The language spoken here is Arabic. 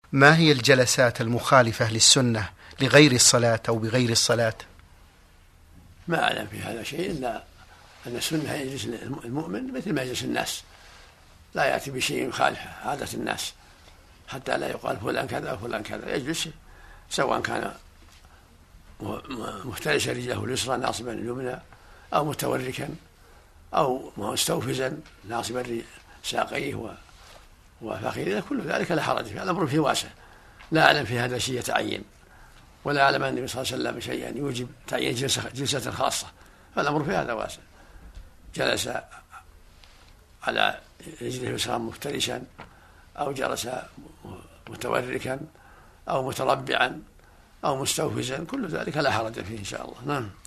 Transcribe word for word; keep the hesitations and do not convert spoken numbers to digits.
ما هي الجلسات المخالفة للسنة لغير الصلاة أو بغير الصلاة؟ ما أعلم في هذا شيء إلا أن السنة يجلس المؤمن مثل ما يجلس الناس، لا يأتي بشيء يخالف عادة الناس حتى لا يقال فلان كذا وفلان كذا، يجلس سواء كان مفترشا رجله اليسرى ناصبا اليمنى أو متوركا أو مستوفزا ناصبا ساقيه وفخذه، كل ذلك لا حرج فيه، الأمر فيه واسع. لا أعلم في هذا شيء يتعين، ولا أعلم أن النبي صلى الله عليه وسلم شيئا يوجب تعيين جلسة, جلسة خاصة، فالأمر في هذا واسع. جلس على رجله اليسرى مفترشا أو جلس متوركا أو متربعا أو مستوفزا، كل ذلك لا حرج فيه إن شاء الله. نعم.